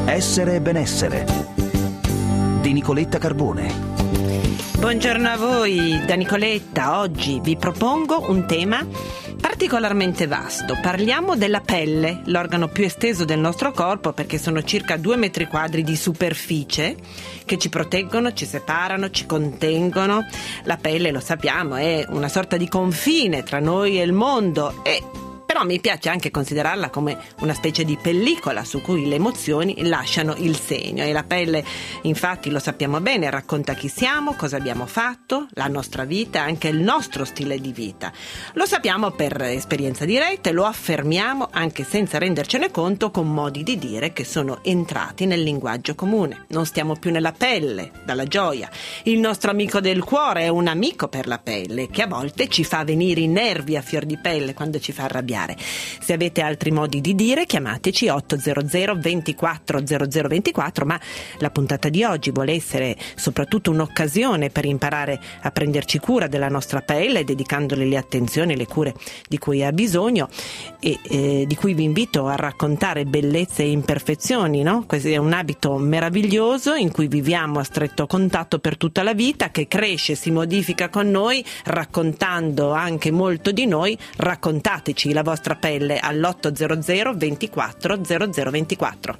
Essere e benessere di Nicoletta Carbone. Buongiorno a voi, da Nicoletta. Oggi vi propongo un tema particolarmente vasto. Parliamo della pelle, l'organo più esteso del nostro corpo, perché sono circa 2 metri quadri di superficie che ci proteggono, ci separano, ci contengono. La pelle, lo sappiamo, è una sorta di confine tra noi e il mondo, però mi piace anche considerarla come una specie di pellicola su cui le emozioni lasciano il segno. E la pelle, infatti, lo sappiamo bene, racconta chi siamo, cosa abbiamo fatto, la nostra vita, anche il nostro stile di vita. Lo sappiamo per esperienza diretta e lo affermiamo anche senza rendercene conto, con modi di dire che sono entrati nel linguaggio comune. Non stiamo più nella pelle, dalla gioia. Il nostro amico del cuore è un amico per la pelle, che a volte ci fa venire i nervi a fior di pelle quando ci fa arrabbiare. Se avete altri modi di dire, chiamateci 800 24 0024, ma la puntata di oggi vuole essere soprattutto un'occasione per imparare a prenderci cura della nostra pelle, dedicandole le attenzioni e le cure di cui ha bisogno e di cui vi invito a raccontare bellezze e imperfezioni, no? Questo è un abito meraviglioso in cui viviamo a stretto contatto per tutta la vita, che cresce, si modifica con noi, raccontando anche molto di noi. Raccontateci la vostra pelle all'800 24 0024.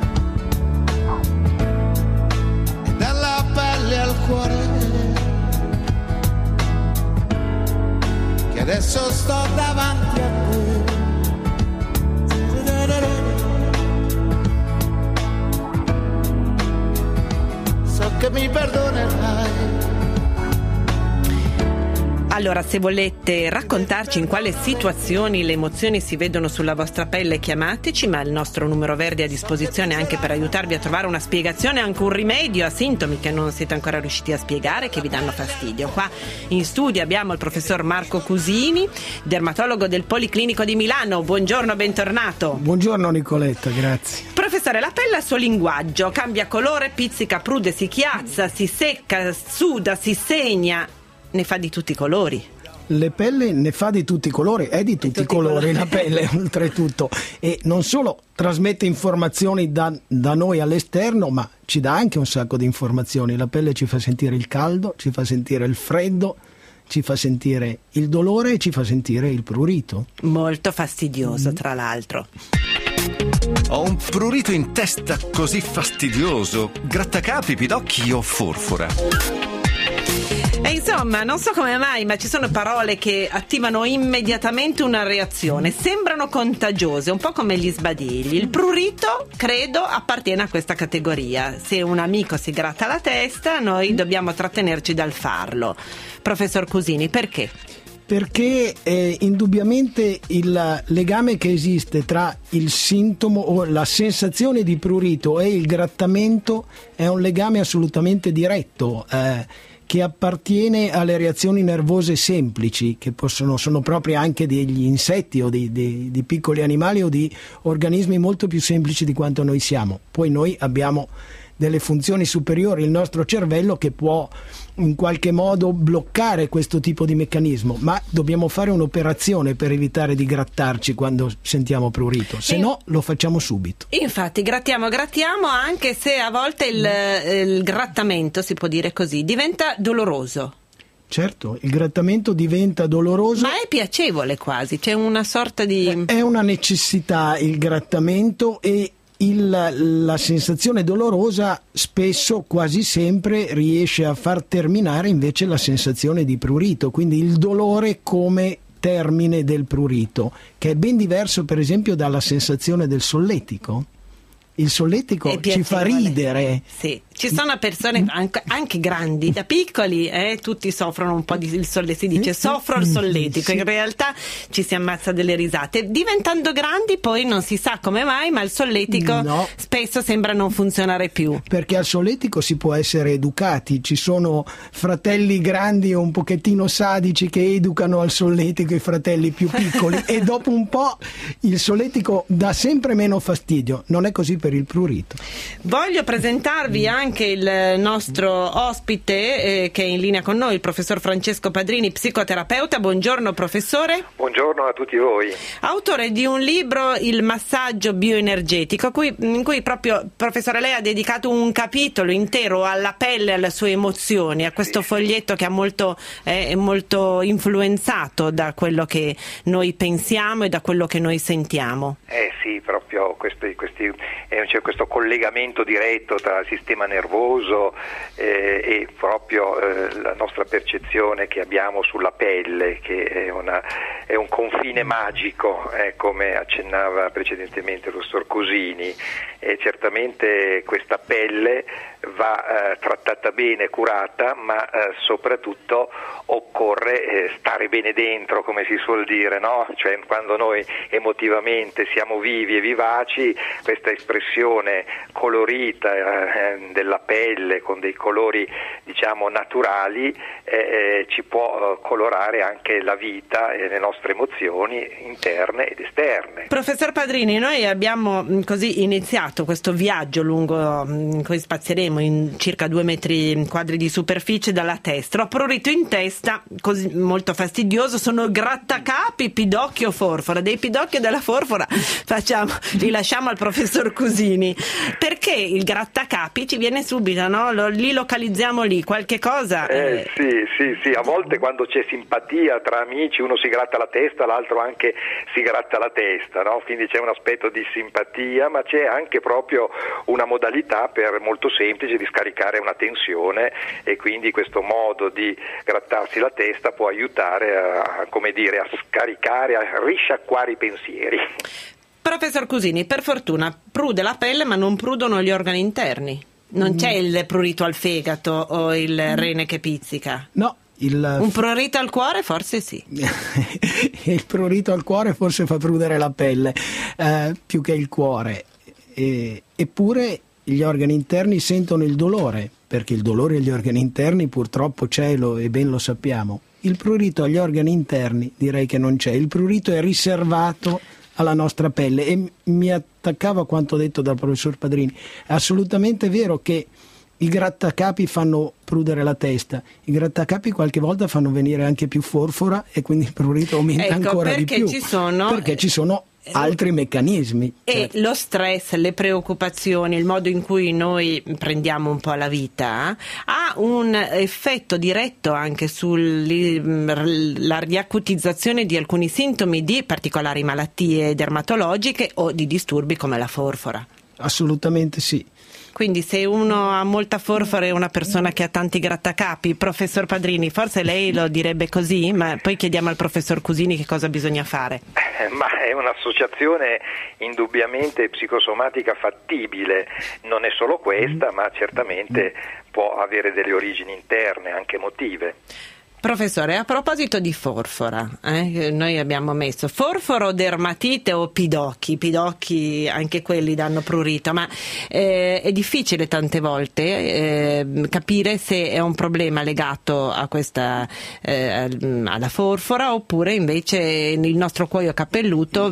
Dalla pelle al cuore, che adesso sto davanti a te. So che mi perdonerai. Allora, se volete raccontarci in quale situazioni le emozioni si vedono sulla vostra pelle, chiamateci, ma il nostro numero verde è a disposizione anche per aiutarvi a trovare una spiegazione, anche un rimedio a sintomi che non siete ancora riusciti a spiegare, che vi danno fastidio. Qua in studio abbiamo il professor Marco Cusini, dermatologo del Policlinico di Milano. Buongiorno, bentornato. Buongiorno Nicoletta, grazie. Professore, la pelle ha il suo linguaggio, cambia colore, pizzica, prude, si chiazza, si secca, suda, si segna. Ne fa di tutti i colori. Le pelle ne fa di tutti i colori, è di tutti i colori la pelle oltretutto, e non solo trasmette informazioni da noi all'esterno, ma ci dà anche un sacco di informazioni. La pelle ci fa sentire il caldo, ci fa sentire il freddo, ci fa sentire il dolore e ci fa sentire il prurito. Molto fastidioso, tra l'altro. Ho un prurito in testa così fastidioso, grattacapi, pidocchi o forfora. E insomma, non so come mai, ma ci sono parole che attivano immediatamente una reazione, sembrano contagiose, un po' come gli sbadigli. Il prurito, credo, appartiene a questa categoria. Se un amico si gratta la testa, noi dobbiamo trattenerci dal farlo. Professor Cusini, perché? Perché indubbiamente il legame che esiste tra il sintomo o la sensazione di prurito e il grattamento è un legame assolutamente diretto, che appartiene alle reazioni nervose semplici, che sono proprie anche degli insetti o di piccoli animali o di organismi molto più semplici di quanto noi siamo. Poi noi abbiamo delle funzioni superiori, il nostro cervello, che può in qualche modo bloccare questo tipo di meccanismo, ma dobbiamo fare un'operazione per evitare di grattarci quando sentiamo prurito, se no lo facciamo subito. Infatti grattiamo, anche se a volte il grattamento, si può dire così, diventa doloroso. Certo, il grattamento diventa doloroso. Ma è piacevole quasi, c'è una sorta di... È una necessità il grattamento, e la sensazione dolorosa spesso, quasi sempre, riesce a far terminare invece la sensazione di prurito, quindi il dolore come termine del prurito, che è ben diverso per esempio dalla sensazione del solletico. Il solletico ci fa ridere. Sì, ci sono persone anche grandi, da piccoli, tutti soffrono un po' di solletico, si dice soffro il solletico, in realtà ci si ammazza delle risate. Diventando grandi poi non si sa come mai, ma il solletico spesso sembra non funzionare più. Perché al solletico si può essere educati, ci sono fratelli grandi o un pochettino sadici che educano al solletico i fratelli più piccoli e dopo un po' il solletico dà sempre meno fastidio. Non è così per il prurito. Voglio presentarvi anche anche il nostro ospite che è in linea con noi, il professor Francesco Padrini, psicoterapeuta. Buongiorno professore. Buongiorno a tutti voi. Autore di un libro, Il massaggio bioenergetico, in cui proprio, professore, lei ha dedicato un capitolo intero alla pelle e alle sue emozioni, a questo foglietto che è molto influenzato da quello che noi pensiamo e da quello che noi sentiamo. Sì, proprio c'è questo collegamento diretto tra il sistema nervoso e proprio la nostra percezione che abbiamo sulla pelle, che è un confine magico, come accennava precedentemente il professor Cusini. Certamente questa pelle va trattata bene, curata, ma soprattutto occorre stare bene dentro, come si suol dire, no? Cioè, quando noi emotivamente siamo vivi e vivaci, questa espressione colorita della pelle con dei colori, diciamo, naturali ci può colorare anche la vita e le nostre emozioni interne ed esterne. Professor Padrini, noi abbiamo così iniziato questo viaggio lungo in cui spazieremo in circa 2 metri quadri di superficie dalla testa. Ho prurito in testa, così molto fastidioso, sono grattacapi, pidocchio, forfora. Dei pidocchio e della forfora li lasciamo al professor Cusini, perché il grattacapi ci viene subito, no? Li localizziamo lì, qualche cosa. Sì, a volte quando c'è simpatia tra amici uno si gratta la testa, l'altro anche si gratta la testa, no? Quindi c'è un aspetto di simpatia, ma c'è anche proprio una modalità molto semplice di scaricare una tensione, e quindi questo modo di grattarsi la testa può aiutare a scaricare, a risciacquare i pensieri. Professor Cusini, per fortuna prude la pelle ma non prudono gli organi interni. Non c'è il prurito al fegato o il rene che pizzica? No. Un prurito al cuore forse sì. Il prurito al cuore forse fa prudere la pelle più che il cuore. Eppure gli organi interni sentono il dolore, perché il dolore agli organi interni purtroppo c'è, e ben lo sappiamo. Il prurito agli organi interni direi che non c'è. Il prurito è riservato alla nostra pelle, e mi attaccavo a quanto detto dal professor Padrini. È assolutamente vero che i grattacapi fanno prudere la testa, i grattacapi qualche volta fanno venire anche più forfora, e quindi il prurito aumenta ancora di più, perché ci sono altri meccanismi. E certo. Lo stress, le preoccupazioni, il modo in cui noi prendiamo un po' la vita ha un effetto diretto anche sulla riacutizzazione di alcuni sintomi di particolari malattie dermatologiche o di disturbi come la forfora. Assolutamente sì. Quindi se uno ha molta forfora è una persona che ha tanti grattacapi. Professor Padrini, forse lei lo direbbe così, ma poi chiediamo al professor Cusini che cosa bisogna fare. Ma è un'associazione indubbiamente psicosomatica fattibile, non è solo questa, ma certamente può avere delle origini interne, anche emotive. Professore, a proposito di forfora, noi abbiamo messo forforo, dermatite o pidocchi. Pidocchi anche quelli danno prurito, ma è difficile tante volte capire se è un problema legato a questa alla forfora, oppure invece il nostro cuoio capelluto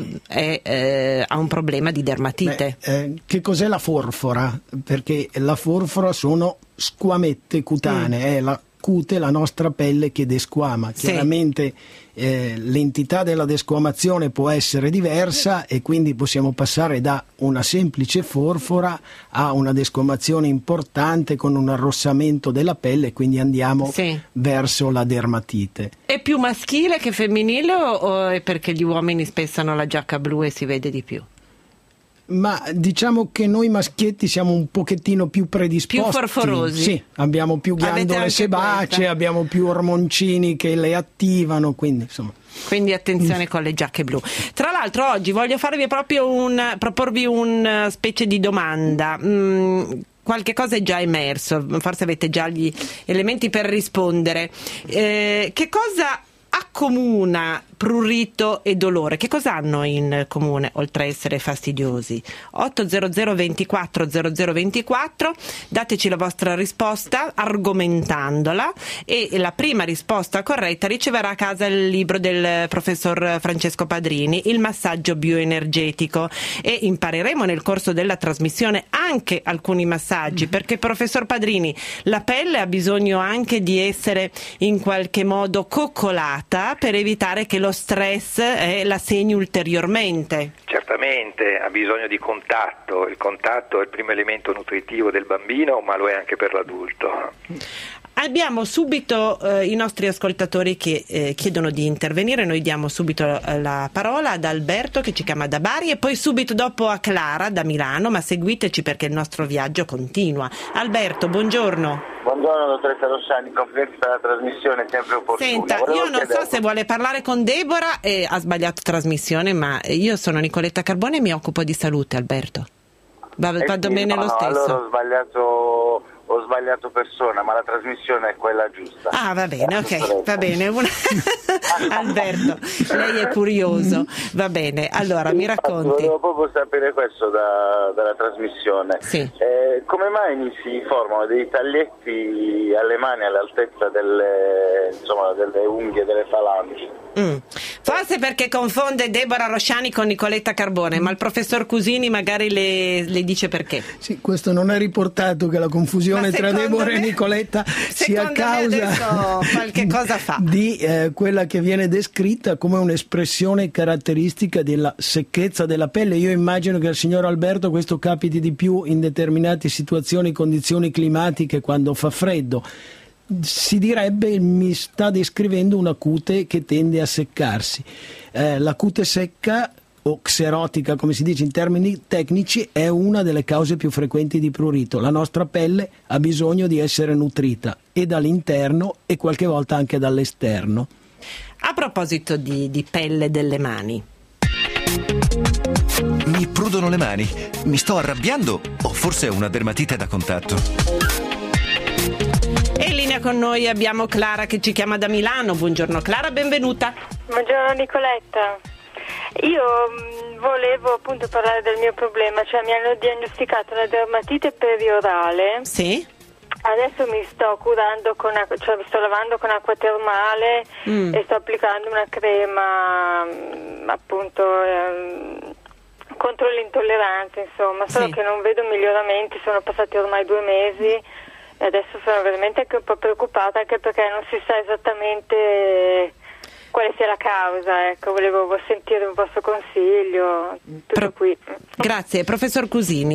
ha un problema di dermatite. Che cos'è la forfora? Perché la forfora sono squamette cutanee, è la cute, la nostra pelle che desquama. Chiaramente l'entità della desquamazione può essere diversa, e quindi possiamo passare da una semplice forfora a una desquamazione importante con un arrossamento della pelle, quindi andiamo verso la dermatite. È più maschile che femminile, o è perché gli uomini spesso hanno la giacca blu e si vede di più? Ma diciamo che noi maschietti siamo un pochettino più predisposti, più forforosi. Sì, abbiamo più ghiandole sebacee, abbiamo più ormoncini che le attivano, quindi insomma. Quindi attenzione con le giacche blu. Tra l'altro oggi voglio farvi proporvi una specie di domanda. Qualche cosa è già emerso, forse avete già gli elementi per rispondere. Che cosa accomuna prurito e dolore, che cosa hanno in comune oltre a essere fastidiosi? 800 24 0024, dateci la vostra risposta argomentandola, e la prima risposta corretta riceverà a casa il libro del professor Francesco Padrini, Il massaggio bioenergetico, e impareremo nel corso della trasmissione anche alcuni massaggi, perché professor Padrini, la pelle ha bisogno anche di essere in qualche modo coccolata per evitare che lo stress la segni ulteriormente. Certamente ha bisogno di contatto, il contatto è il primo elemento nutritivo del bambino, ma lo è anche per l'adulto. Abbiamo subito i nostri ascoltatori che chiedono di intervenire, noi diamo subito la parola ad Alberto che ci chiama da Bari e poi subito dopo a Clara da Milano, ma seguiteci perché il nostro viaggio continua. Alberto, buongiorno. Buongiorno dottoressa Rossani, complimenti per la trasmissione, sempre opportuna. Senta, io non so se vuole parlare con Deborah e ha sbagliato trasmissione, ma io sono Nicoletta Carbone e mi occupo di salute, Alberto. Vado bene lo stesso. Allora ho sbagliato persona, ma la trasmissione è quella giusta. Ah, va bene, ok, va bene. Alberto, lei è curioso, va bene. Allora, mi racconti. Volevo proprio sapere questo dalla trasmissione. Sì. Come mai mi si formano dei taglietti alle mani all'altezza delle unghie, delle falangi? Forse perché confonde Deborah Rosciani con Nicoletta Carbone, ma il professor Cusini magari le dice perché. Sì, questo non è riportato, che la confusione tra Deborah e Nicoletta sia a causa qualche cosa fa di quella che viene descritta come un'espressione caratteristica della secchezza della pelle. Io immagino che al signor Alberto questo capiti di più in determinate situazioni, condizioni climatiche, quando fa freddo. Si direbbe, mi sta descrivendo una cute che tende a seccarsi. La cute secca o xerotica, come si dice in termini tecnici, è una delle cause più frequenti di prurito. La nostra pelle ha bisogno di essere nutrita e dall'interno e qualche volta anche dall'esterno. A proposito di pelle delle mani, mi prudono le mani, mi sto arrabbiando o forse è una dermatite da contatto? E in linea con noi abbiamo Clara che ci chiama da Milano. Buongiorno Clara, benvenuta. Buongiorno Nicoletta. Io volevo appunto parlare del mio problema, cioè mi hanno diagnosticato una dermatite periorale. Sì. Adesso mi sto curando mi sto lavando con acqua termale e sto applicando una crema appunto contro l'intolleranza, insomma, solo che non vedo miglioramenti, sono passati ormai 2 mesi. E adesso sono veramente anche un po' preoccupata, anche perché non si sa esattamente quale sia la causa. Ecco, volevo sentire un vostro consiglio. Tutto qui. Grazie. Professor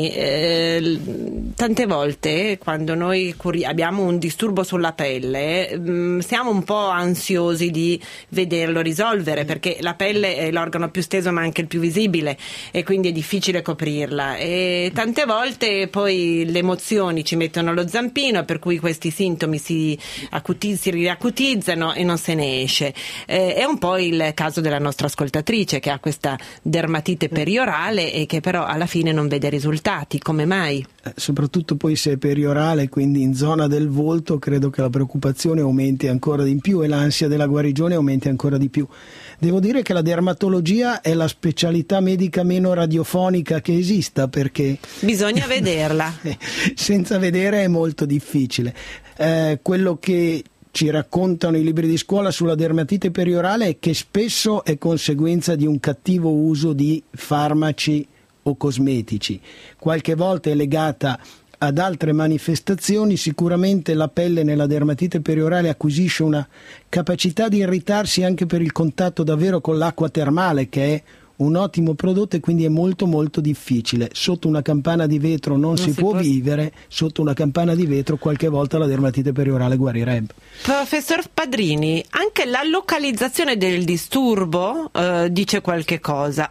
Cusini, tante volte quando noi abbiamo un disturbo sulla pelle siamo un po' ansiosi di vederlo risolvere, perché la pelle è l'organo più steso ma anche il più visibile e quindi è difficile coprirla, e tante volte poi le emozioni ci mettono lo zampino, per cui questi sintomi si riacutizzano e non se ne esce. È un po' il caso della nostra ascoltatrice che ha questa dermatite periorale e che però alla fine non vede risultati. Come mai? Soprattutto poi se è periorale, quindi in zona del volto, credo che la preoccupazione aumenti ancora di più e l'ansia della guarigione aumenti ancora di più. Devo dire che la dermatologia è la specialità medica meno radiofonica che esista, perché bisogna vederla. Senza vedere è molto difficile. Quello che ci raccontano i libri di scuola sulla dermatite periorale è che spesso è conseguenza di un cattivo uso di farmaci o cosmetici. Qualche volta è legata ad altre manifestazioni. Sicuramente la pelle nella dermatite periorale acquisisce una capacità di irritarsi anche per il contatto davvero con l'acqua termale, che è un ottimo prodotto, e quindi è molto molto difficile. Sotto una campana di vetro non si può vivere, sotto una campana di vetro qualche volta la dermatite periorale guarirebbe. Professor Padrini, anche la localizzazione del disturbo dice qualche cosa.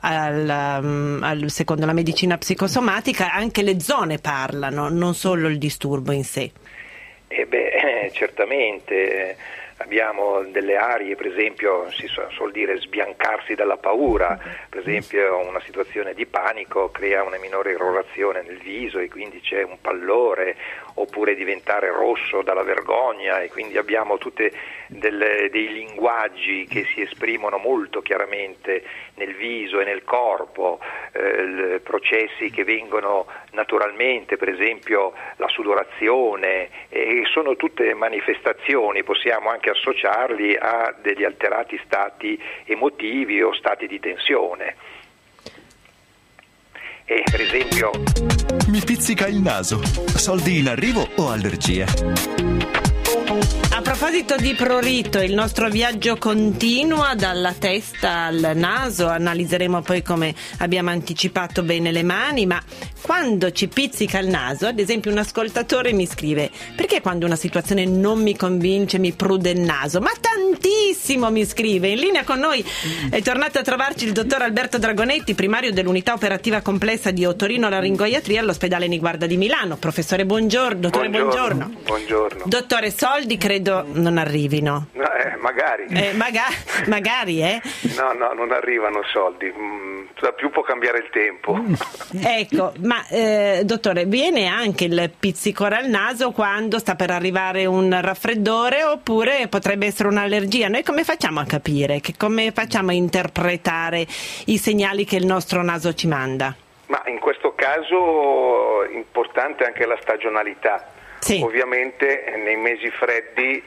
Secondo la medicina psicosomatica anche le zone parlano, non solo il disturbo in sé. Certamente. abbiamo delle aree, per esempio si suol dire sbiancarsi dalla paura, per esempio una situazione di panico crea una minore irrorazione nel viso e quindi c'è un pallore, oppure diventare rosso dalla vergogna, e quindi abbiamo tutte dei linguaggi che si esprimono molto chiaramente nel viso e nel corpo, processi che vengono naturalmente, per esempio la sudorazione, e sono tutte manifestazioni, possiamo anche associarli a degli alterati stati emotivi o stati di tensione. E per esempio: mi pizzica il naso, soldi in arrivo o allergie? A proposito di prurito, il nostro viaggio continua dalla testa al naso, analizzeremo poi, come abbiamo anticipato, bene le mani, ma quando ci pizzica il naso, ad esempio un ascoltatore mi scrive: perché quando una situazione non mi convince mi prude il naso? Ma tantissimo, mi scrive. In linea con noi è tornato a trovarci il dottor Alberto Dragonetti, primario dell'unità operativa complessa di otorinolaringoiatria all'ospedale Niguarda di Milano. Professore, buongiorno. Dottore, buongiorno. Buongiorno. Dottore, soldi credo non arrivino. No, magari. Magari, No, non arrivano soldi. Da più può cambiare il tempo. Ecco, ma dottore, viene anche il pizzicore al naso quando sta per arrivare un raffreddore, oppure potrebbe essere un'allergia? Noi come facciamo a capire? Come facciamo a interpretare i segnali che il nostro naso ci manda? Ma in questo caso importante anche la stagionalità. Sì. Ovviamente nei mesi freddi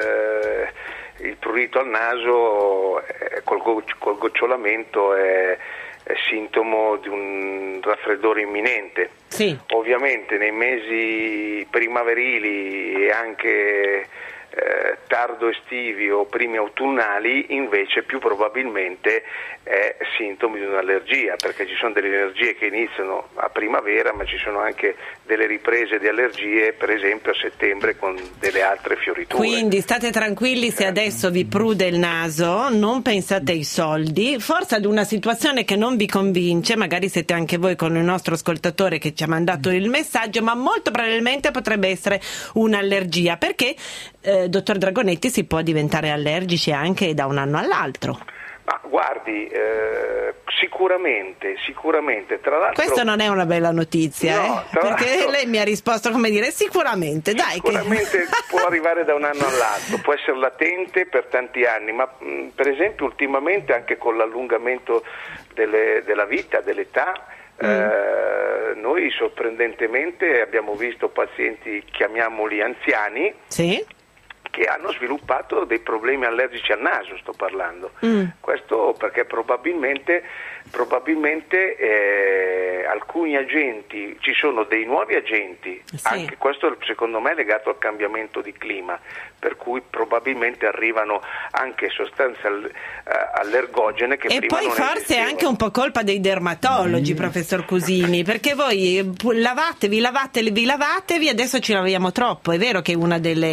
il prurito al naso col gocciolamento è sintomo di un raffreddore imminente. Sì. Ovviamente nei mesi primaverili e anche tardo estivi o primi autunnali invece più probabilmente è sintomo di un'allergia, perché ci sono delle allergie che iniziano a primavera, ma ci sono anche delle riprese di allergie, per esempio a settembre, con delle altre fioriture. Quindi state tranquilli, se adesso vi prude il naso, non pensate ai soldi, forse ad una situazione che non vi convince, magari siete anche voi con il nostro ascoltatore che ci ha mandato il messaggio, ma molto probabilmente potrebbe essere un'allergia, perché dottor Dragonetti, si può diventare allergici anche da un anno all'altro. Ma guardi, sicuramente, tra l'altro... Questo non è una bella notizia, no, perché lei mi ha risposto come dire sicuramente, dai. Sicuramente può arrivare da un anno all'altro, può essere latente per tanti anni, ma per esempio ultimamente anche con l'allungamento della vita, dell'età, noi sorprendentemente abbiamo visto pazienti, chiamiamoli anziani, sì, che hanno sviluppato dei problemi allergici al naso, sto parlando. Questo perché probabilmente alcuni agenti, ci sono dei nuovi agenti, sì, anche questo secondo me è legato al cambiamento di clima, per cui probabilmente arrivano anche sostanze allergogene che e prima poi non forse esistevano. È anche un po' colpa dei dermatologi, professor Cusini, perché voi lavatevi, adesso ci laviamo troppo. È vero che una delle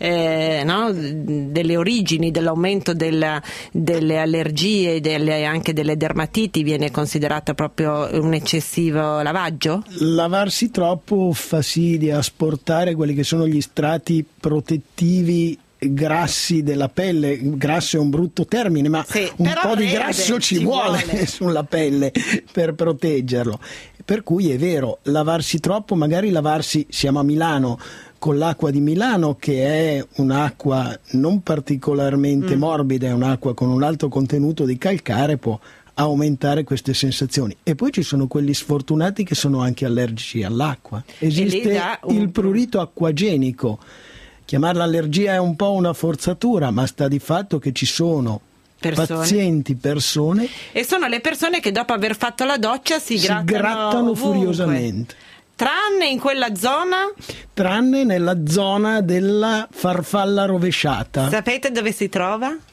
origini dell'aumento delle allergie e anche delle dermatiti viene considerata proprio un eccessivo lavaggio? Lavarsi troppo fa sì di asportare quelli che sono gli strati protettivi grassi della pelle. Grasso è un brutto termine, ma sì, un po' di grasso ci vuole sulla pelle per proteggerlo. Per cui è vero, lavarsi troppo, magari siamo a Milano, con l'acqua di Milano, che è un'acqua non particolarmente morbida, è un'acqua con un alto contenuto di calcare, può aumentare queste sensazioni. E poi ci sono quelli sfortunati che sono anche allergici all'acqua. Esiste il prurito acquagenico. Chiamarla allergia è un po' una forzatura, ma sta di fatto che ci sono persone e sono le persone che dopo aver fatto la doccia si grattano furiosamente. Tranne in quella zona? Tranne nella zona della farfalla rovesciata. Sapete dove si trova?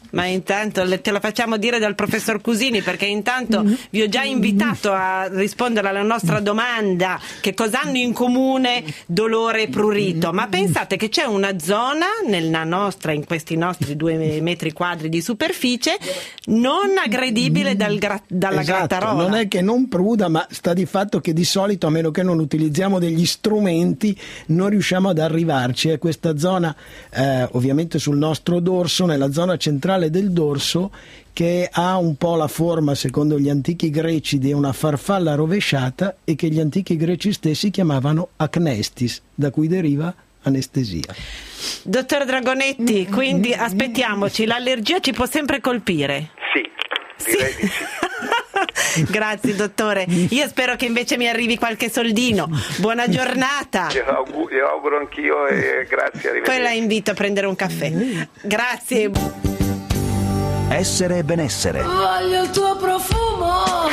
Ma intanto te lo facciamo dire dal professor Cusini, perché intanto vi ho già invitato a rispondere alla nostra domanda: che cosa hanno in comune dolore e prurito? Ma pensate che c'è una zona in questi nostri 2 metri quadri di superficie non aggredibile dalla grattarola. Non è che non pruda, ma sta di fatto che di solito, a meno che non utilizziamo degli strumenti, non riusciamo ad arrivarci. È questa zona ovviamente sul nostro dorso, nella zona centrale del dorso, che ha un po' la forma, secondo gli antichi greci, di una farfalla rovesciata, e che gli antichi greci stessi chiamavano acnestis, da cui deriva anestesia. Dottor Dragonetti, quindi aspettiamoci, l'allergia ci può sempre colpire? Sì, direi di sì. Grazie dottore, io spero che invece mi arrivi qualche soldino. Buona giornata. Glielo auguro anch'io e grazie, arrivederci. Poi la invito a prendere un caffè. Grazie. Essere benessere. Voglio il tuo profumo.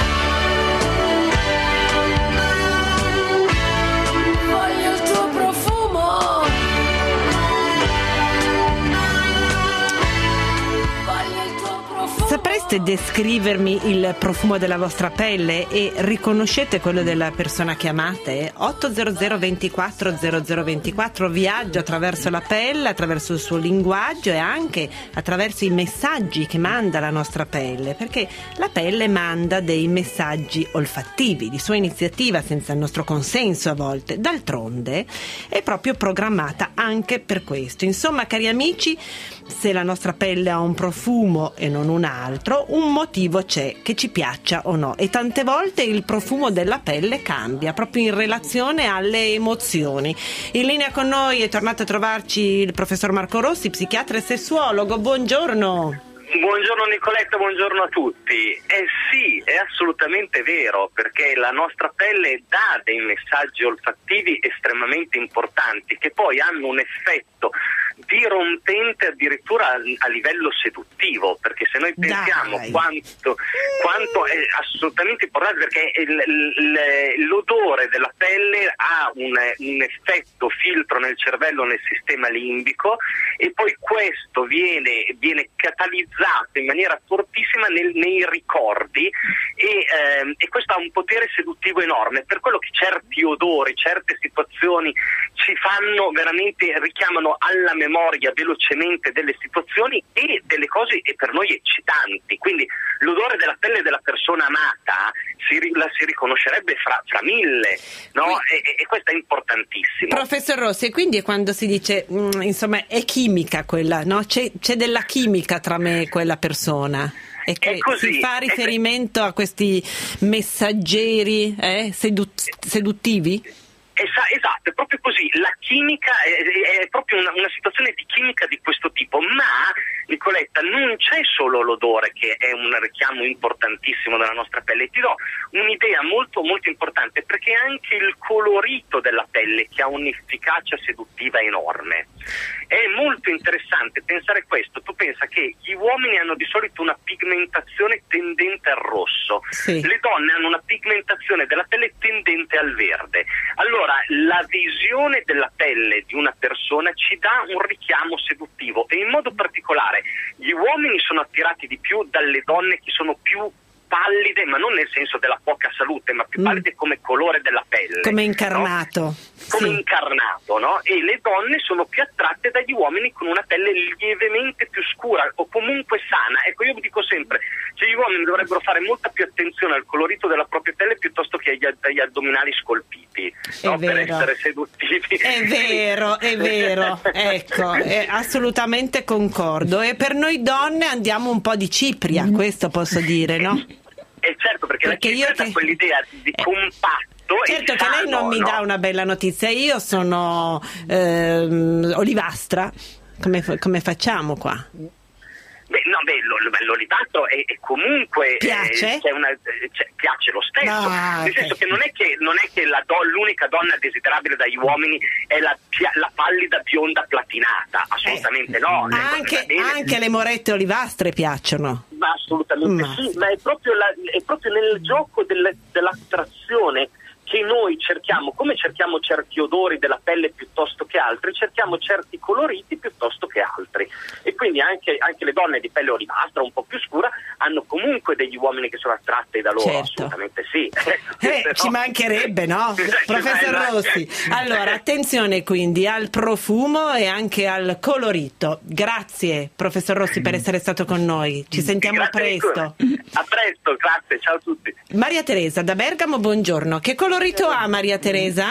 Voglio il tuo profumo. Voglio il tuo profumo. Sapreste descrivermi il profumo della vostra pelle e riconoscete quello della persona che amate? 800 24 0024, viaggio attraverso la pelle, attraverso il suo linguaggio e anche attraverso i messaggi che manda la nostra pelle, perché la pelle manda dei messaggi olfattivi di sua iniziativa, senza il nostro consenso a volte. D'altronde è proprio programmata anche per questo. Insomma, cari amici, se la nostra pelle ha un profumo e non un altro, un motivo c'è, che ci piaccia o no, e tante volte il profumo della pelle cambia proprio in relazione alle emozioni. In linea con noi è tornato a trovarci il professor Marco Rossi, psichiatra e sessuologo. Buongiorno. Buongiorno Nicoletta, buongiorno a tutti. Sì, è assolutamente vero, perché la nostra pelle dà dei messaggi olfattivi estremamente importanti che poi hanno un effetto dirompente addirittura a livello seduttivo, perché se noi pensiamo quanto è assolutamente importante, perché l'odore della pelle ha un effetto filtro nel cervello, nel sistema limbico, e poi questo viene catalizzato in maniera fortissima nei ricordi e questo ha un potere seduttivo enorme, per quello che certi odori, certe situazioni ci fanno veramente, richiamano alla memoria velocemente delle situazioni e delle cose per noi eccitanti. Quindi l'odore della pelle della persona amata la si riconoscerebbe fra mille, no? E questo è importantissimo. Professor Rossi, e quindi quando si dice insomma è chimica quella, no? C'è della chimica tra me e quella persona. E così, si fa riferimento a questi messaggeri seduttivi? Esatto, è proprio così. La chimica è proprio una situazione di chimica di questo tipo, ma Nicoletta, non c'è solo l'odore che è un richiamo importantissimo della nostra pelle. Ti do un'idea molto molto importante, perché anche il colorito della pelle, che ha un'efficacia seduttiva enorme. È molto interessante pensare questo. Tu pensa che gli uomini hanno di solito una pigmentazione tendente al rosso, sì. Le donne hanno una pigmentazione della pelle tendente al verde. Allora la visione della pelle di una persona ci dà un richiamo seduttivo, e in modo particolare gli uomini sono attirati di più dalle donne che sono più pallide, ma non nel senso della poca salute, ma più pallide come colore della pelle, come incarnato, no? Come incarnato, no? E le donne sono più attratte dagli uomini con una pelle lievemente più scura o comunque sana. Ecco, io vi dico sempre, cioè, gli uomini dovrebbero fare molta più attenzione al colorito della propria pelle piuttosto che agli addominali scolpiti, no? Per essere seduttivi. È vero, ecco, assolutamente concordo. E per noi donne andiamo un po' di cipria, questo posso dire, no? Certo, perché la cipria dà quell'idea di compatto. Certo che lei non mi dà una bella notizia, io sono olivastra, come facciamo qua? L'olivato è comunque piace? Piace lo stesso, nel senso che non è che l'unica donna desiderabile dagli uomini è la pallida bionda platinata, assolutamente no. Anche le morette olivastre piacciono. Ma assolutamente sì, ma è proprio nel gioco dell'attrazione che noi cerchiamo, come cerchiamo certi odori della pelle piuttosto che altri, cerchiamo certi coloriti piuttosto che altri, e quindi anche le donne di pelle olivastra un po' più scura hanno comunque degli uomini che sono attratti da loro. Certo. Assolutamente sì. Ci mancherebbe, no? Professor Rossi. Allora, attenzione quindi al profumo e anche al colorito. Grazie professor Rossi per essere stato con noi, ci sentiamo presto. A presto, grazie, ciao a tutti. Maria Teresa da Bergamo, buongiorno. Che colorito ha Maria Teresa?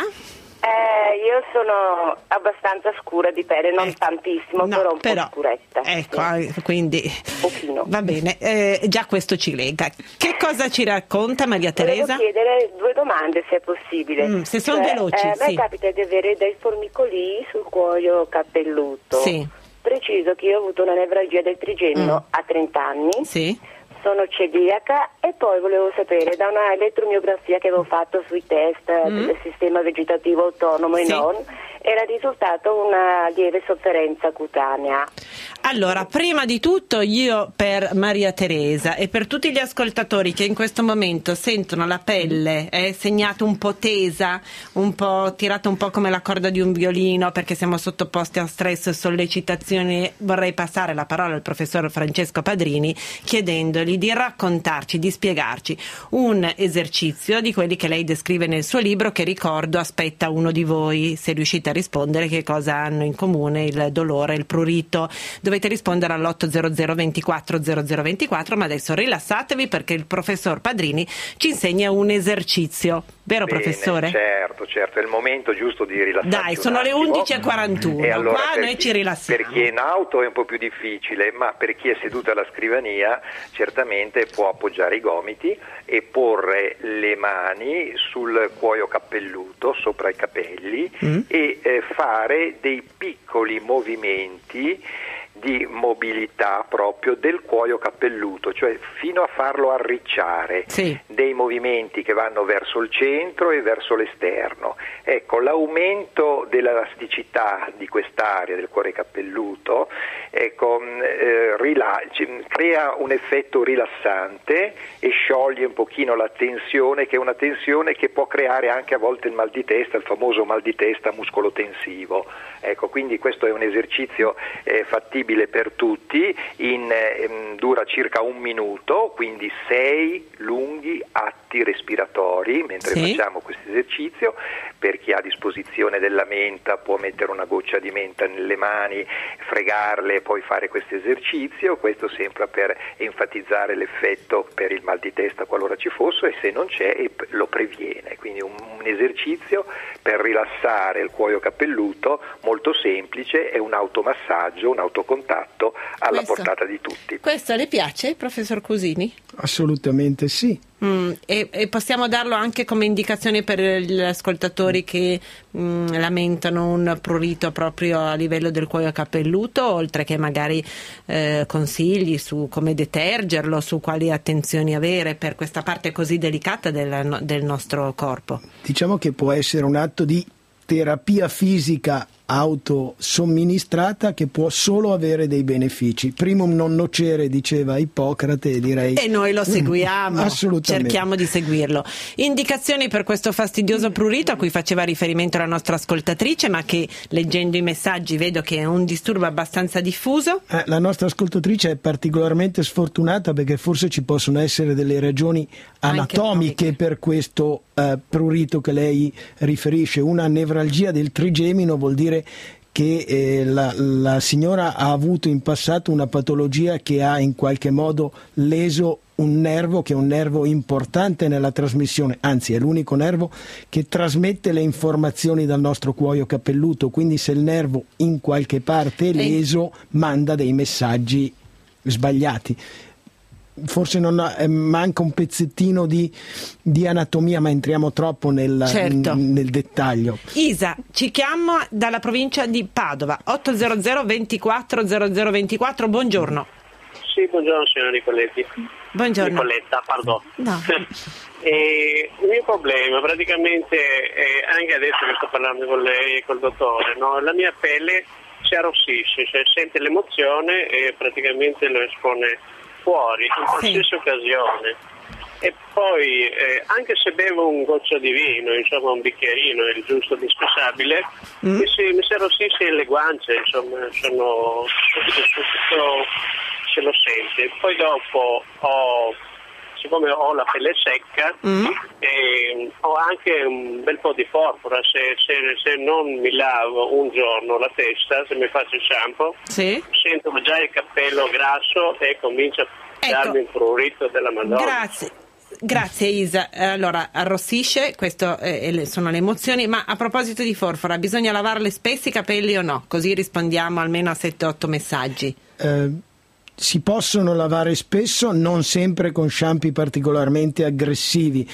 Io sono abbastanza scura di pelle, non tantissimo, però un po' scuretta. Ecco, quindi pochino. Va bene, già questo ci lega. Che cosa ci racconta Maria Teresa? Volevo chiedere 2 domande, se è possibile. Se sono veloci, a me capita di avere dei formicoli sul cuoio capelluto. Sì. Preciso che io ho avuto una nevralgia del trigemino a 30 anni. Sì. Sono celiaca, e poi volevo sapere, da una elettromiografia che avevo fatto sui test del sistema vegetativo autonomo e non, era risultato una lieve sofferenza cutanea. Allora, prima di tutto io per Maria Teresa e per tutti gli ascoltatori che in questo momento sentono la pelle segnata un po' tesa, un po' tirata un po' come la corda di un violino perché siamo sottoposti a stress e sollecitazioni, vorrei passare la parola al professor Francesco Padrini chiedendogli di raccontarci, di spiegarci un esercizio di quelli che lei descrive nel suo libro, che ricordo aspetta uno di voi, se riuscite a rispondere, che cosa hanno in comune il dolore, il prurito. Dovete rispondere all'800 24 0024, ma adesso rilassatevi perché il professor Padrini ci insegna un esercizio. Vero, bene, professore? Certo, è il momento giusto di rilassarsi. Dai, sono le 11:41, e allora, qua noi ci rilassiamo. Per chi è in auto è un po' più difficile, ma per chi è seduto alla scrivania certamente può appoggiare i gomiti e porre le mani sul cuoio capelluto, sopra i capelli, e fare dei piccoli movimenti di mobilità proprio del cuoio capelluto, cioè fino a farlo arricciare, dei movimenti che vanno verso il centro e verso l'esterno. Ecco, l'aumento dell'elasticità di quest'area del cuore capelluto crea un effetto rilassante e scioglie un pochino la tensione, che è una tensione che può creare anche a volte il mal di testa, il famoso mal di testa muscolotensivo. Ecco, quindi questo è un esercizio fattibile per tutti, dura circa 1 minuto, quindi 6 lunghi atti respiratori mentre facciamo questo esercizio. Per chi ha a disposizione della menta può mettere una goccia di menta nelle mani, fregarle e poi fare questo esercizio, questo sempre per enfatizzare l'effetto per il mal di testa qualora ci fosse, e se non c'è lo previene. Quindi un esercizio per rilassare il cuoio capelluto molto semplice, è un automassaggio, un autocontatto alla portata di tutti. Questo le piace, professor Cusini? Assolutamente sì. E possiamo darlo anche come indicazione per gli ascoltatori che lamentano un prurito proprio a livello del cuoio capelluto, oltre che magari consigli su come detergerlo, su quali attenzioni avere per questa parte così delicata del nostro corpo. Diciamo che può essere un atto di terapia fisica autosomministrata che può solo avere dei benefici. Primum non nocere, diceva Ippocrate, direi. E noi lo seguiamo, assolutamente. Cerchiamo di seguirlo. Indicazioni per questo fastidioso prurito a cui faceva riferimento la nostra ascoltatrice, ma che leggendo i messaggi vedo che è un disturbo abbastanza diffuso. La nostra ascoltatrice è particolarmente sfortunata perché forse ci possono essere delle ragioni anatomiche per questo prurito che lei riferisce. Una nevralgia del trigemino vuol dire che la signora ha avuto in passato una patologia che ha in qualche modo leso un nervo, che è un nervo importante nella trasmissione, anzi è l'unico nervo che trasmette le informazioni dal nostro cuoio capelluto, quindi se il nervo in qualche parte è leso manda dei messaggi sbagliati. Forse manca un pezzettino di anatomia, ma entriamo troppo nel dettaglio. Isa ci chiama dalla provincia di Padova, 800 24 0024, buongiorno. Sì, buongiorno signora Nicoletti. Buongiorno. Nicoletta, pardon. No. Il mio problema praticamente anche adesso che sto parlando con lei e col dottore, no? La mia pelle si arrossisce, cioè sente l'emozione e praticamente lo espone fuori in qualsiasi occasione, e poi anche se bevo un goccio di vino, insomma un bicchierino, è il giusto indispensabile, mi si arrossisce le guance, insomma sono subito se lo sente. Poi dopo siccome ho la pelle secca, ho anche un bel po' di porpora. Se non mi lavo un giorno la testa, se mi faccio il shampoo, sento già il cappello grasso e comincia a darmi un prurito della Madonna. Grazie Isa. Allora, arrossisce, questo sono le emozioni, ma a proposito di forfora, bisogna lavarle spesso i capelli o no? Così rispondiamo almeno a 7-8 messaggi. Si possono lavare spesso, non sempre con shampoo particolarmente aggressivi.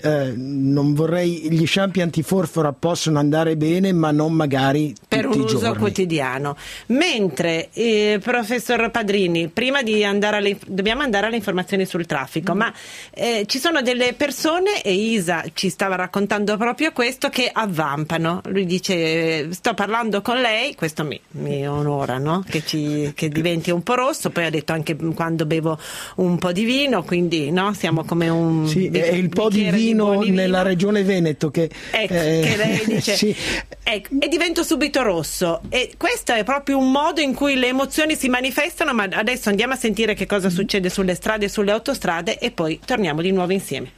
Gli shampoo antiforfora possono andare bene, ma non magari per tutti un i giorni. uso quotidiano. Mentre professor Padrini, prima di dobbiamo andare alle informazioni sul traffico, ma ci sono delle persone, e Isa ci stava raccontando proprio questo, che avvampano. Lui dice: sto parlando con lei, questo mi onora, no? Che diventi un po' rosso. Poi ha detto anche quando bevo un po' di vino, quindi no, siamo come un è il po' di vino nella regione Veneto che lei dice e divento subito rosso, e questo è proprio un modo in cui le emozioni si manifestano. Ma adesso andiamo a sentire che cosa succede sulle strade e sulle autostrade e poi torniamo di nuovo insieme.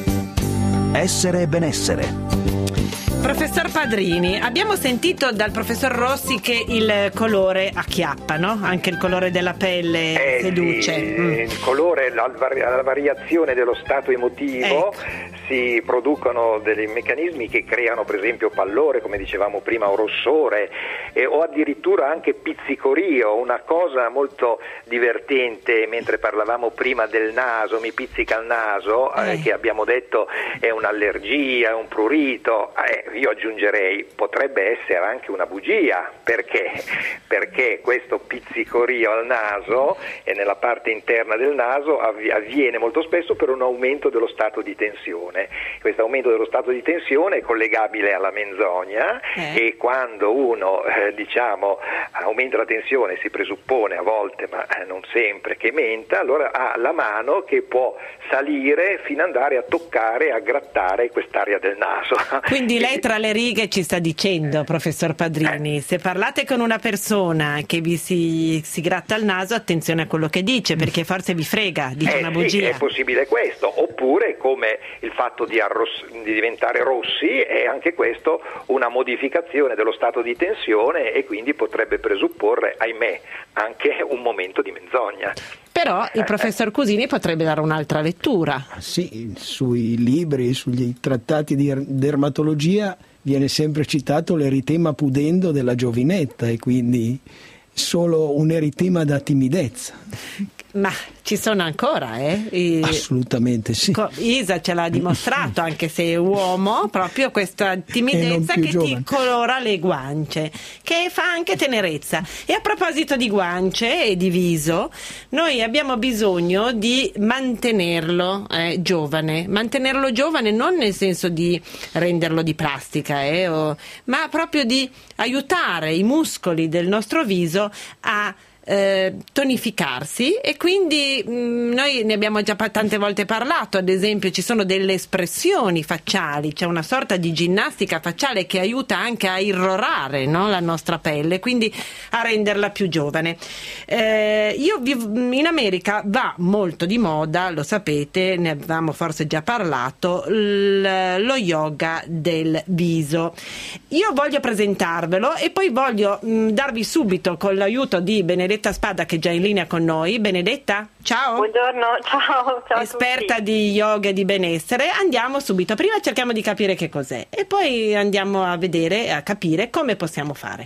Essere benessere. Professor Padrini, abbiamo sentito dal professor Rossi che il colore acchiappa, no? Anche il colore della pelle seduce. Il colore, la variazione dello stato emotivo, si producono dei meccanismi che creano per esempio pallore, come dicevamo prima, o rossore, o addirittura anche pizzicorio. Una cosa molto divertente, mentre parlavamo prima del naso, mi pizzica il naso, che abbiamo detto è un'allergia, un prurito. Io aggiungerei, potrebbe essere anche una bugia. Perché questo pizzicorio al naso e nella parte interna del naso avviene molto spesso per un aumento dello stato di tensione. Questo aumento dello stato di tensione è collegabile alla menzogna, e quando uno aumenta la tensione, si presuppone a volte, ma non sempre, che menta, allora ha la mano che può salire fino ad andare a toccare, a grattare quest'area del naso. Quindi lei tra le righe ci sta dicendo, professor Padrini, se parlate con una persona che vi si gratta il naso, attenzione a quello che dice, perché forse vi frega, dice una bugia. È possibile questo, oppure come il fatto di diventare rossi, è anche questo una modificazione dello stato di tensione, e quindi potrebbe presupporre, ahimè, anche un momento di menzogna. Però il professor Cusini potrebbe dare un'altra lettura. Sì, sui libri, sugli trattati di dermatologia viene sempre citato l'eritema pudendo della giovinetta, e quindi solo un eritema da timidezza. Ma ci sono ancora, Assolutamente sì. Isa ce l'ha dimostrato, anche se è uomo, proprio questa timidezza che ti colora le guance, che fa anche tenerezza. E a proposito di guance e di viso, noi abbiamo bisogno di mantenerlo giovane. Mantenerlo giovane non nel senso di renderlo di plastica, ma proprio di aiutare i muscoli del nostro viso a tonificarsi, e quindi noi ne abbiamo già tante volte parlato. Ad esempio, ci sono delle espressioni facciali, c'è una sorta di ginnastica facciale che aiuta anche a irrorare, no, la nostra pelle, quindi a renderla più giovane. In America va molto di moda, lo sapete, ne avevamo forse già parlato, lo yoga del viso. Io voglio presentarvelo e poi voglio darvi subito, con l'aiuto di Benedetta Spada, che è già in linea con noi. Benedetta, ciao. Buongiorno, ciao. Esperta a tutti. di yoga e di benessere. Andiamo subito, prima cerchiamo di capire che cos'è e poi andiamo a vedere, a capire come possiamo fare.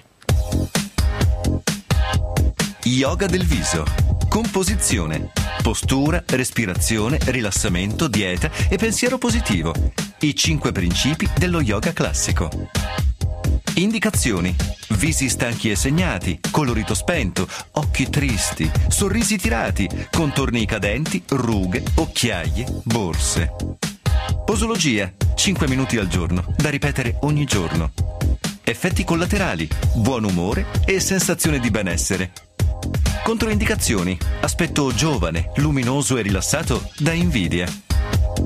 Yoga del viso. Composizione, postura, respirazione, rilassamento, dieta e pensiero positivo. I 5 principi dello yoga classico. Indicazioni: visi stanchi e segnati, colorito spento, occhi tristi, sorrisi tirati, contorni cadenti, rughe, occhiaie, borse. Posologia: 5 minuti al giorno, da ripetere ogni giorno. Effetti collaterali: buon umore e sensazione di benessere. Controindicazioni: aspetto giovane, luminoso e rilassato da invidia.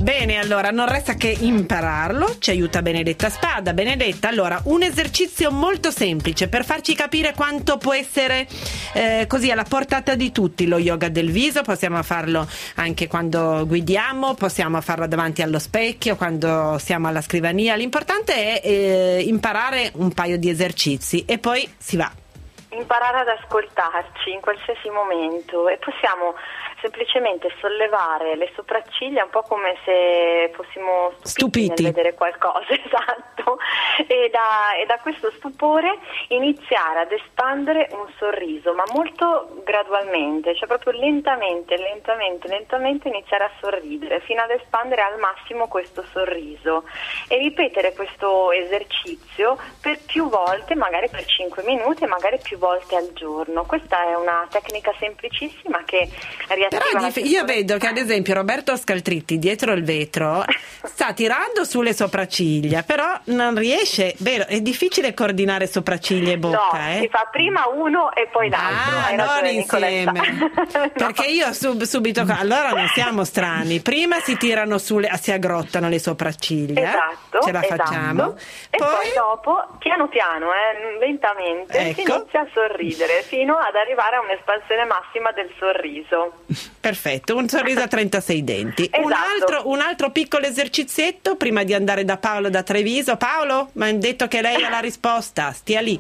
Bene, allora non resta che impararlo, ci aiuta Benedetta Spada. Benedetta, allora un esercizio molto semplice per farci capire quanto può essere così alla portata di tutti lo yoga del viso. Possiamo farlo anche quando guidiamo, possiamo farlo davanti allo specchio, quando siamo alla scrivania. L'importante è imparare un paio di esercizi e poi si va. Imparare ad ascoltarci in qualsiasi momento, e possiamo semplicemente sollevare le sopracciglia un po' come se fossimo stupiti nel vedere qualcosa, esatto, e da questo stupore iniziare ad espandere un sorriso, ma molto gradualmente, cioè proprio lentamente iniziare a sorridere fino ad espandere al massimo questo sorriso e ripetere questo esercizio per più volte, magari per 5 minuti e magari più volte al giorno. Questa è una tecnica semplicissima che riattiva. Però io vedo che ad esempio Roberto Scaltritti dietro il vetro sta tirando sulle sopracciglia, però non riesce, vero? È difficile coordinare sopracciglia e bocca. No, si fa prima uno e poi l'altro. Non insieme. Perché io subito allora non siamo strani. Prima si tirano si aggrottano le sopracciglia. Esatto. Ce la facciamo. E poi dopo, piano piano, lentamente, si inizia a sorridere fino ad arrivare a un'espansione massima del sorriso. Perfetto, un sorriso a 36 denti. Esatto. Un altro piccolo esercizietto prima di andare da Paolo da Treviso. Paolo, mi hanno detto che lei ha la risposta, stia lì.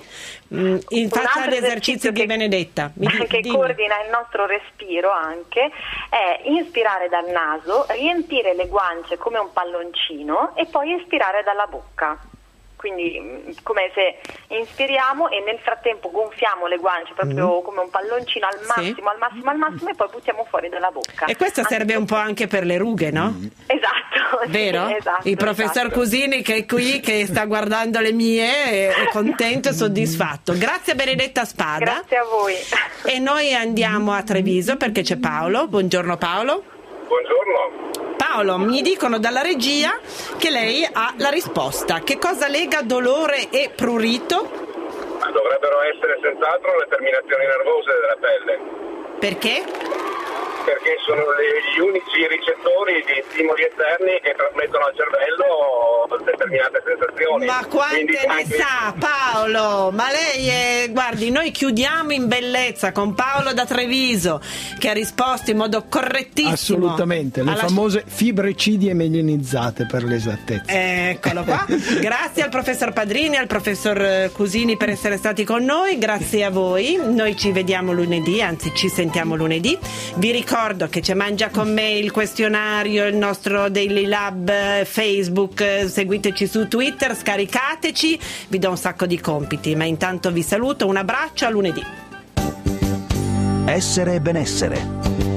Faccia gli esercizi di Benedetta. Che coordina il nostro respiro anche, è inspirare dal naso, riempire le guance come un palloncino e poi espirare dalla bocca. Quindi come se inspiriamo e nel frattempo gonfiamo le guance proprio come un palloncino al massimo e poi buttiamo fuori dalla bocca. E questo serve un po' anche per le rughe, no? Esatto. Vero? Sì, esatto, il professor Cusini che è qui, che sta guardando le mie, è contento e soddisfatto. Grazie Benedetta Spada. Grazie a voi. E noi andiamo a Treviso perché c'è Paolo. Buongiorno Paolo. Buongiorno. Paolo, mi dicono dalla regia che lei ha la risposta. Che cosa lega dolore e prurito? Dovrebbero essere senz'altro le terminazioni nervose della pelle. Perché? Perché sono gli unici ricettori di stimoli esterni che trasmettono al cervello determinate sensazioni. Ma quante ne sa Paolo? Ma lei è... Guardi, noi chiudiamo in bellezza con Paolo da Treviso che ha risposto in modo correttissimo. Assolutamente, le famose fibre cidie melanizzate per l'esattezza. Eccolo qua. Grazie al professor Padrini e al professor Cusini per essere stati con noi, grazie a voi. Noi ci vediamo lunedì, anzi ci sentiamo lunedì. Vi ricordo che c'è Mangia con me, il questionario, il nostro Daily Lab, Facebook, seguiteci su Twitter, scaricateci, vi do un sacco di compiti, ma intanto vi saluto, un abbraccio, a lunedì. Essere e benessere.